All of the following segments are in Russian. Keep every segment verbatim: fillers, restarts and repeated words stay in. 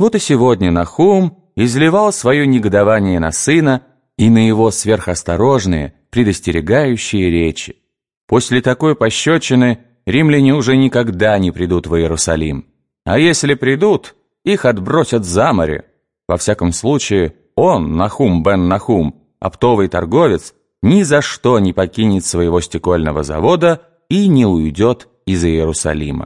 Вот и сегодня Нахум изливал свое негодование на сына и на его сверхосторожные, предостерегающие речи. После такой пощечины римляне уже никогда не придут в Иерусалим. А если придут, их отбросят за море. Во всяком случае, он, Нахум бен Нахум, оптовый торговец, ни за что не покинет своего стекольного завода и не уйдет из Иерусалима.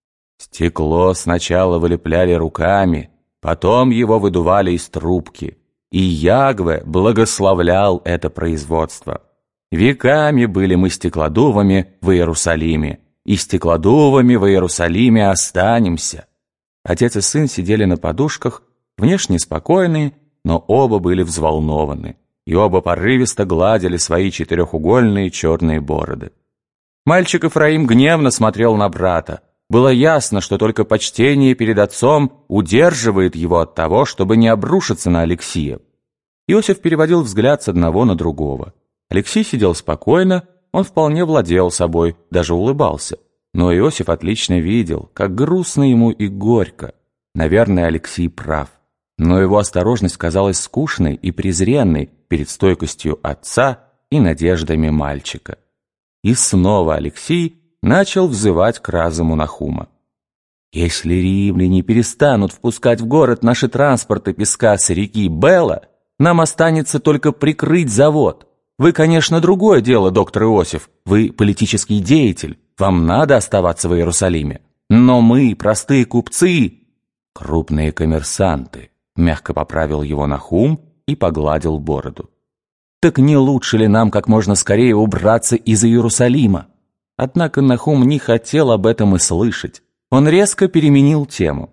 Стекло сначала вылепляли руками, потом его выдували из трубки, и Ягве благословлял это производство. Веками были мы стеклодувами в Иерусалиме, и стеклодувами в Иерусалиме останемся. Отец и сын сидели на подушках, внешне спокойные, но оба были взволнованы, и оба порывисто гладили свои четырехугольные черные бороды. Мальчик Ефраим гневно смотрел на брата. Было ясно, что только почтение перед отцом удерживает его от того, чтобы не обрушиться на Алексия. Иосиф переводил взгляд с одного на другого. Алексей сидел спокойно, он вполне владел собой, даже улыбался. Но Иосиф отлично видел, как грустно ему и горько. Наверное, Алексей прав. Но его осторожность казалась скучной и презренной перед стойкостью отца и надеждами мальчика. И снова Алексей начал взывать к разуму Нахума. «Если римляне перестанут впускать в город наши транспорты песка с реки Бела, нам останется только прикрыть завод. Вы, конечно, другое дело, доктор Иосиф, вы политический деятель, вам надо оставаться в Иерусалиме. Но мы, простые купцы, крупные коммерсанты», мягко поправил его Нахум и погладил бороду. «Так не лучше ли нам как можно скорее убраться из Иерусалима?» Однако Нахум не хотел об этом и слышать. Он резко переменил тему.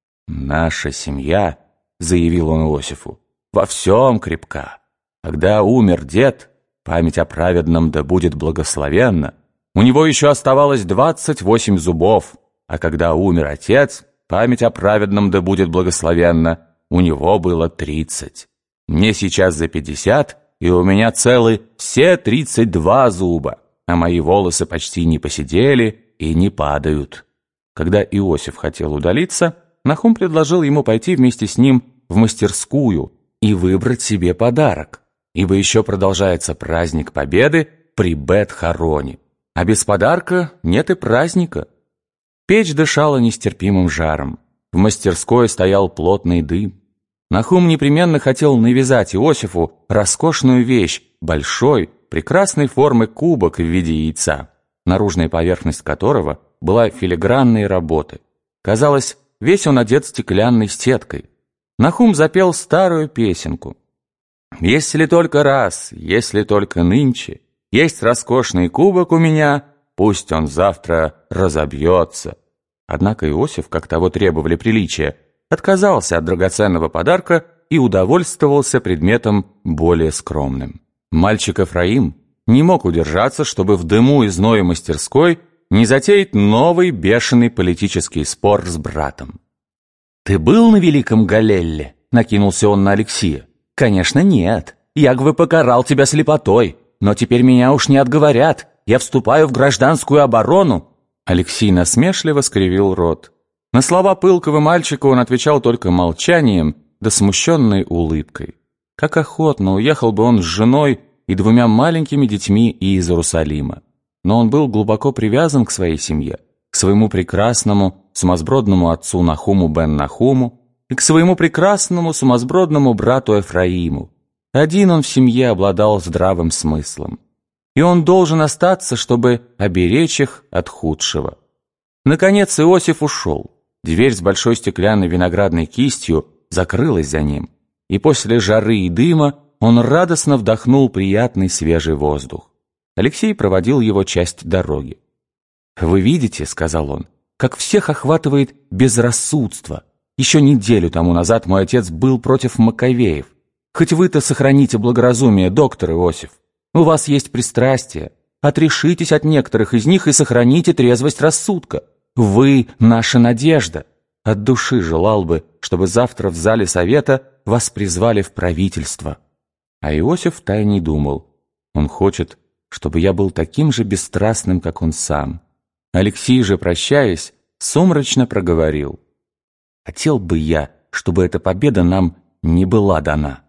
«Наша семья, — заявил он Иосифу, — во всем крепка. Когда умер дед, память о праведном да будет благословенна, у него еще оставалось двадцать восемь зубов, а когда умер отец, память о праведном да будет благословенна, у него было тридцать. Мне сейчас за пятьдесят, и у меня целы все тридцать два зуба, а мои волосы почти не поседели и не падают». Когда Иосиф хотел удалиться, Нахум предложил ему пойти вместе с ним в мастерскую и выбрать себе подарок, ибо еще продолжается праздник Победы при Бет-Хороне, а без подарка нет и праздника. Печь дышала нестерпимым жаром, в мастерской стоял плотный дым. Нахум непременно хотел навязать Иосифу роскошную вещь, большой, прекрасной формы кубок в виде яйца, наружная поверхность которого была филигранной работы. Казалось, весь он одет стеклянной сеткой. Нахум запел старую песенку. «Если только раз, если только нынче, есть роскошный кубок у меня, пусть он завтра разобьется». Однако Иосиф, как того требовали приличия, отказался от драгоценного подарка и удовольствовался предметом более скромным. Мальчик Ефраим не мог удержаться, чтобы в дыму и зное мастерской не затеять новый бешеный политический спор с братом. «Ты был на Великом Галелле?» — накинулся он на Алексия. «Конечно, нет. Ягве покарал тебя слепотой, но теперь меня уж не отговорят. Я вступаю в гражданскую оборону». Алексей насмешливо скривил рот. На слова пылкого мальчика он отвечал только молчанием да смущенной улыбкой. Как охотно уехал бы он с женой и двумя маленькими детьми из Иерусалима. Но он был глубоко привязан к своей семье, к своему прекрасному, сумасбродному отцу Нахуму бен Нахуму и к своему прекрасному, сумасбродному брату Ефраиму. Один он в семье обладал здравым смыслом. И он должен остаться, чтобы оберечь их от худшего. Наконец Иосиф ушел. Дверь с большой стеклянной виноградной кистью закрылась за ним, и после жары и дыма он радостно вдохнул приятный свежий воздух. Алексей проводил его часть дороги. «Вы видите, — сказал он, — как всех охватывает безрассудство. Еще неделю тому назад мой отец был против Маковеев. Хоть вы-то сохраните благоразумие, доктор Иосиф. У вас есть пристрастие. Отрешитесь от некоторых из них и сохраните трезвость рассудка. Вы — наша надежда. От души желал бы, чтобы завтра в зале совета вас призвали в правительство». А Иосиф втайне думал: он хочет, чтобы я был таким же бесстрастным, как он сам. Алексей же, прощаясь, сумрачно проговорил: «Хотел бы я, чтобы эта победа нам не была дана.